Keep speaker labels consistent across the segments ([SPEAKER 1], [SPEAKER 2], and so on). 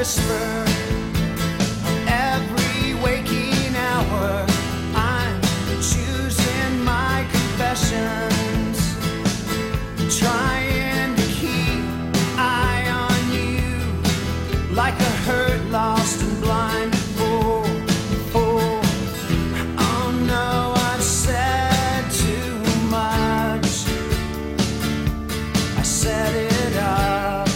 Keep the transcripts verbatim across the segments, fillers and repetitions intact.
[SPEAKER 1] whisper every waking hour. I'm choosing my confessions, trying to keep eye on you like a hurt, lost and blind fool. fool. Oh no, I've said too much. I set it up.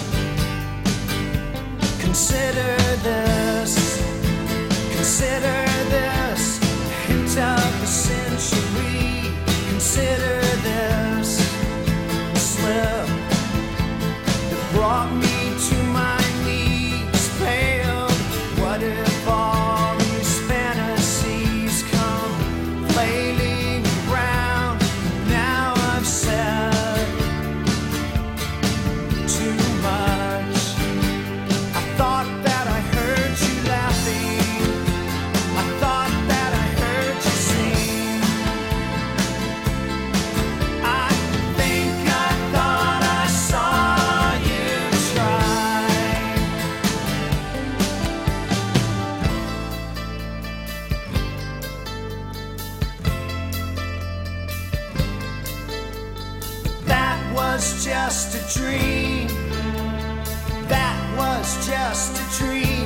[SPEAKER 1] Consider this, consider this, hint of the century. Consider this slip that brought me to my knees, pale. What if all these fantasies come flailing around? Now I've said too much. I thought that I heard you laughing. I thought that I heard you sing. I think I thought I saw you try. That was just a dream. That was just a dream.